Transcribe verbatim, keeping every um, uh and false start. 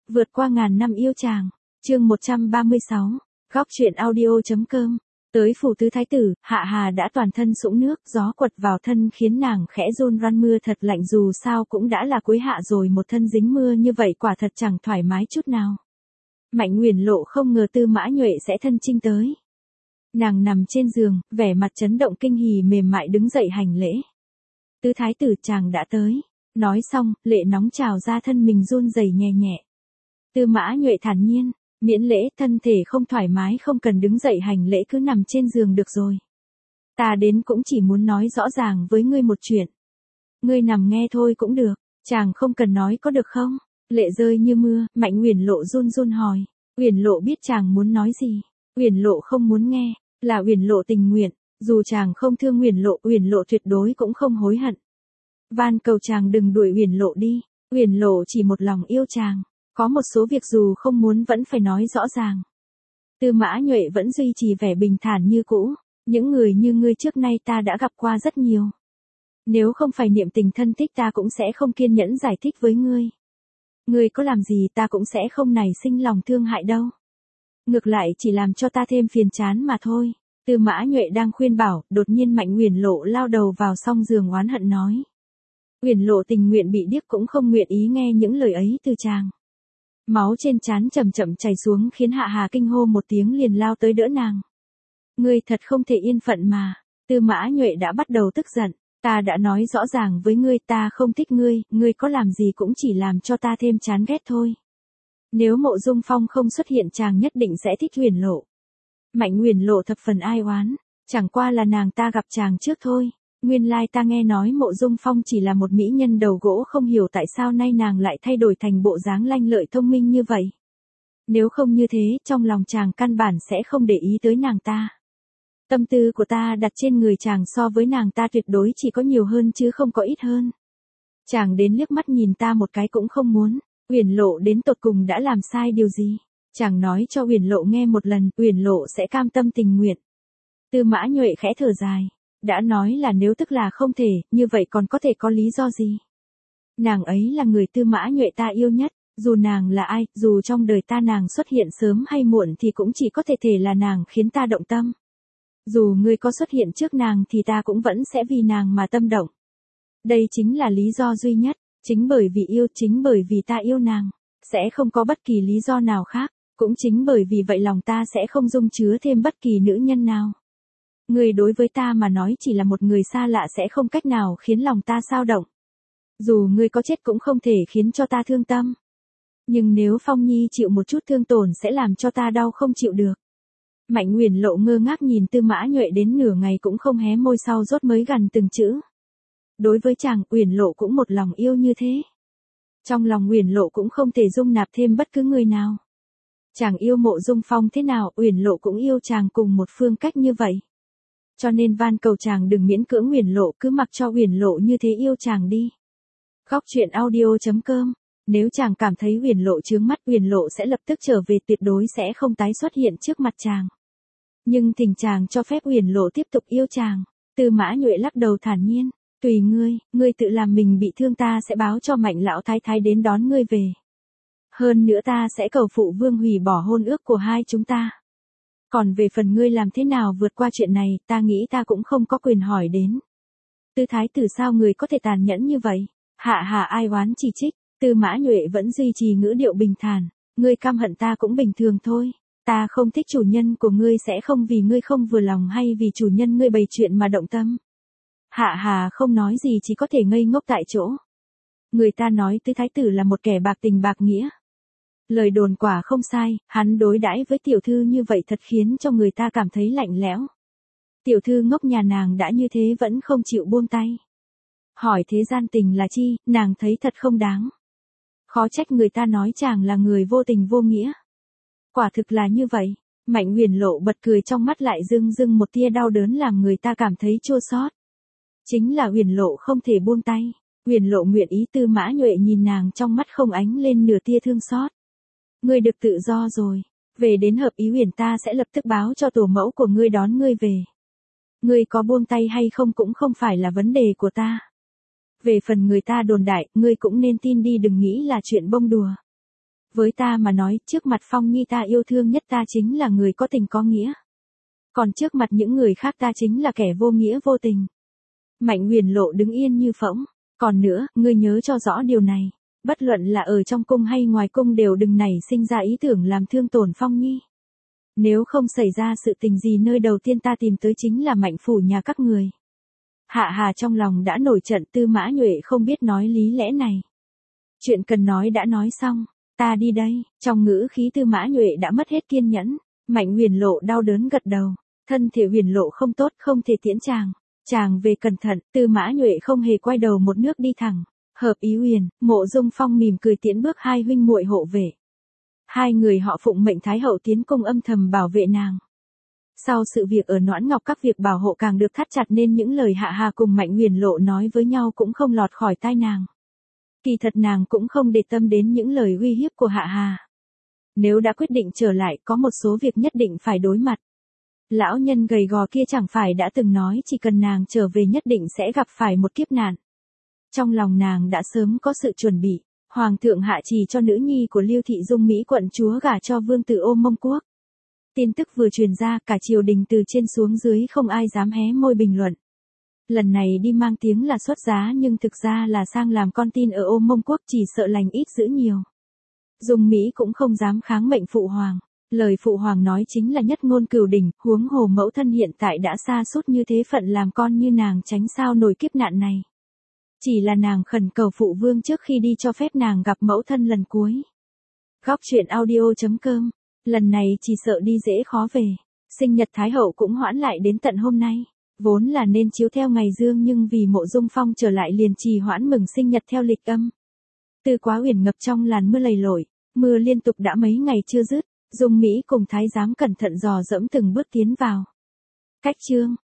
Vượt qua ngàn năm yêu chàng. Chương một trăm ba mươi sáu. Góc truyện audio.com. Tới phủ tứ thái tử, Hạ Hà đã toàn thân sũng nước, gió quật vào thân khiến nàng khẽ run run, mưa thật lạnh, dù sao cũng đã là cuối hạ rồi, một thân dính mưa như vậy quả thật chẳng thoải mái chút nào. Mạnh Uyển Lộ không ngờ Tư Mã Nhuệ sẽ thân chinh tới. Nàng nằm trên giường, vẻ mặt chấn động kinh hỉ, mềm mại đứng dậy hành lễ. Tứ thái tử, chàng đã tới. Nói xong, lệ nóng trào ra, thân mình run rẩy nhẹ nhẹ. Tư Mã Nhuệ thản nhiên, miễn lễ, thân thể không thoải mái không cần đứng dậy hành lễ, cứ nằm trên giường được rồi. Ta đến cũng chỉ muốn nói rõ ràng với ngươi một chuyện. Ngươi nằm nghe thôi cũng được, chàng không cần nói có được không? Lệ rơi như mưa, Mạnh Uyển Lộ run run hỏi. Uyển Lộ biết chàng muốn nói gì. Uyển Lộ không muốn nghe, là Uyển Lộ tình nguyện, dù chàng không thương Uyển Lộ, Uyển Lộ tuyệt đối cũng không hối hận. Van cầu chàng đừng đuổi Uyển Lộ đi, Uyển Lộ chỉ một lòng yêu chàng, có một số việc dù không muốn vẫn phải nói rõ ràng. Tư Mã Nhuệ vẫn duy trì vẻ bình thản như cũ, những người như ngươi trước nay ta đã gặp qua rất nhiều. Nếu không phải niệm tình thân thích ta cũng sẽ không kiên nhẫn giải thích với ngươi. Ngươi có làm gì ta cũng sẽ không nảy sinh lòng thương hại đâu. Ngược lại chỉ làm cho ta thêm phiền chán mà thôi. Tư Mã Nhuệ đang khuyên bảo, đột nhiên Mạnh Uyển Lộ lao đầu vào song giường oán hận nói. Uyển Lộ tình nguyện bị điếc cũng không nguyện ý nghe những lời ấy từ chàng. Máu trên trán chậm chậm chảy xuống khiến Hạ Hà kinh hô một tiếng, liền lao tới đỡ nàng. Ngươi thật không thể yên phận mà. Tư Mã Nhuệ đã bắt đầu tức giận. Ta đã nói rõ ràng với ngươi, ta không thích ngươi, ngươi có làm gì cũng chỉ làm cho ta thêm chán ghét thôi. Nếu Mộ Dung Phong không xuất hiện chàng nhất định sẽ thích Uyển Lộ. Mạnh Uyển Lộ thập phần ai oán, chẳng qua là nàng ta gặp chàng trước thôi. Nguyên lai ta nghe nói Mộ Dung Phong chỉ là một mỹ nhân đầu gỗ, không hiểu tại sao nay nàng lại thay đổi thành bộ dáng lanh lợi thông minh như vậy. Nếu không như thế, trong lòng chàng căn bản sẽ không để ý tới nàng ta. Tâm tư của ta đặt trên người chàng so với nàng ta tuyệt đối chỉ có nhiều hơn chứ không có ít hơn. Chàng đến liếc mắt nhìn ta một cái cũng không muốn. Uyển Lộ đến tột cùng đã làm sai điều gì? Chàng nói cho Uyển Lộ nghe một lần, Uyển Lộ sẽ cam tâm tình nguyện. Tư Mã Nhuệ khẽ thở dài. Đã nói là nếu tức là không thể, như vậy còn có thể có lý do gì? Nàng ấy là người Tư Mã Nhuệ ta yêu nhất, dù nàng là ai, dù trong đời ta nàng xuất hiện sớm hay muộn thì cũng chỉ có thể thể là nàng khiến ta động tâm. Dù ngươi có xuất hiện trước nàng thì ta cũng vẫn sẽ vì nàng mà tâm động. Đây chính là lý do duy nhất, chính bởi vì yêu, chính bởi vì ta yêu nàng, sẽ không có bất kỳ lý do nào khác, cũng chính bởi vì vậy lòng ta sẽ không dung chứa thêm bất kỳ nữ nhân nào. Ngươi đối với ta mà nói chỉ là một người xa lạ sẽ không cách nào khiến lòng ta xao động. Dù ngươi có chết cũng không thể khiến cho ta thương tâm. Nhưng nếu Phong Nhi chịu một chút thương tổn sẽ làm cho ta đau không chịu được. Mạnh Uyển Lộ ngơ ngác nhìn Tư Mã Nhuệ đến nửa ngày cũng không hé môi, sau rốt mới gằn từng chữ. Đối với chàng, Uyển Lộ cũng một lòng yêu như thế. Trong lòng Uyển Lộ cũng không thể dung nạp thêm bất cứ người nào. Chàng yêu Mộ Dung Phong thế nào, Uyển Lộ cũng yêu chàng cùng một phương cách như vậy. Cho nên van cầu chàng đừng miễn cưỡng Uyển Lộ, cứ mặc cho Uyển Lộ như thế yêu chàng đi. Góc truyện audio.com. Nếu chàng cảm thấy Uyển Lộ chướng mắt, Uyển Lộ sẽ lập tức trở về, tuyệt đối sẽ không tái xuất hiện trước mặt chàng. Nhưng thỉnh chàng cho phép Uyển Lộ tiếp tục yêu chàng. Tư Mã Nhuệ lắc đầu thản nhiên. Tùy ngươi, ngươi tự làm mình bị thương ta sẽ báo cho Mạnh lão thái thái đến đón ngươi về. Hơn nữa ta sẽ cầu phụ vương hủy bỏ hôn ước của hai chúng ta. Còn về phần ngươi làm thế nào vượt qua chuyện này, ta nghĩ ta cũng không có quyền hỏi đến. Tư thái tử, sao người có thể tàn nhẫn như vậy? Hạ Hà ai oán chỉ trích. Tư Mã Nhuệ vẫn duy trì ngữ điệu bình thản. Ngươi căm hận ta cũng bình thường thôi. Ta không thích chủ nhân của ngươi sẽ không vì ngươi không vừa lòng hay vì chủ nhân ngươi bày chuyện mà động tâm. Hạ Hà không nói gì, chỉ có thể ngây ngốc tại chỗ. Người ta nói Tư thái tử là một kẻ bạc tình bạc nghĩa. Lời đồn quả không sai, hắn đối đãi với tiểu thư như vậy thật khiến cho người ta cảm thấy lạnh lẽo. Tiểu thư ngốc nhà nàng đã như thế vẫn không chịu buông tay. Hỏi thế gian tình là chi, nàng thấy thật không đáng. Khó trách người ta nói chàng là người vô tình vô nghĩa. Quả thực là như vậy. Mạnh Uyển Lộ bật cười, trong mắt lại dưng dưng một tia đau đớn làm người ta cảm thấy chua xót. Chính là Uyển Lộ không thể buông tay. Uyển Lộ nguyện ý. Tư Mã Nhuệ nhìn nàng, trong mắt không ánh lên nửa tia thương xót. Ngươi được tự do rồi. Về đến hợp ý Uyển ta sẽ lập tức báo cho tổ mẫu của ngươi đón ngươi về. Ngươi có buông tay hay không cũng không phải là vấn đề của ta. Về phần người ta đồn đại, ngươi cũng nên tin đi, đừng nghĩ là chuyện bông đùa. Với ta mà nói, trước mặt Phong Nhi ta yêu thương nhất ta chính là người có tình có nghĩa. Còn trước mặt những người khác ta chính là kẻ vô nghĩa vô tình. Mạnh Huyền Lộ đứng yên như phỗng. Còn nữa, ngươi nhớ cho rõ điều này. Bất luận là ở trong cung hay ngoài cung đều đừng nảy sinh ra ý tưởng làm thương tổn Phong Nhi. Nếu không xảy ra sự tình gì nơi đầu tiên ta tìm tới chính là Mạnh phủ nhà các người. Hạ Hà trong lòng đã nổi trận, Tư Mã Nhuệ không biết nói lý lẽ này. Chuyện cần nói đã nói xong, ta đi đây. Trong ngữ khí Tư Mã Nhuệ đã mất hết kiên nhẫn. Mạnh Huyền Lộ đau đớn gật đầu. Thân thể Huyền Lộ không tốt, không thể tiễn chàng. Chàng về cẩn thận. Tư Mã Nhuệ không hề quay đầu một nước đi thẳng. Hợp Ý Huyền, Mộ Dung Phong mỉm cười tiễn bước hai huynh muội hộ vệ. Hai người họ phụng mệnh Thái hậu tiến cung âm thầm bảo vệ nàng. Sau sự việc ở Noãn Ngọc, các việc bảo hộ càng được thắt chặt nên những lời Hạ Hà cùng Mạnh Huyền Lộ nói với nhau cũng không lọt khỏi tai nàng. Kỳ thật nàng cũng không để tâm đến những lời uy hiếp của Hạ Hà. Nếu đã quyết định trở lại, có một số việc nhất định phải đối mặt. Lão nhân gầy gò kia chẳng phải đã từng nói chỉ cần nàng trở về nhất định sẽ gặp phải một kiếp nạn. Trong lòng nàng đã sớm có sự chuẩn bị. Hoàng thượng hạ trì cho nữ nhi của Liêu thị Dung Mỹ quận chúa gả cho vương tử Ô Mông Quốc. Tin tức vừa truyền ra, cả triều đình từ trên xuống dưới không ai dám hé môi bình luận. Lần này đi mang tiếng là xuất giá nhưng thực ra là sang làm con tin ở Ô Mông Quốc, chỉ sợ lành ít dữ nhiều. Dung Mỹ cũng không dám kháng mệnh phụ hoàng. Lời phụ hoàng nói chính là nhất ngôn cửu đỉnh, huống hồ mẫu thân hiện tại đã sa sút như thế, phận làm con như nàng tránh sao nổi kiếp nạn này. Chỉ là nàng khẩn cầu phụ vương trước khi đi cho phép nàng gặp mẫu thân lần cuối. Góc truyện audio chấm com. Lần này chỉ sợ đi dễ khó về. Sinh nhật Thái hậu cũng hoãn lại đến tận hôm nay. Vốn là nên chiếu theo ngày dương nhưng vì Mộ Dung Phong trở lại liền trì hoãn mừng sinh nhật theo lịch âm. Tư Quá Huyền ngập trong làn mưa lầy lội. Mưa liên tục đã mấy ngày chưa dứt. Dung Mỹ cùng Thái giám cẩn thận dò dẫm từng bước tiến vào. Cách chương.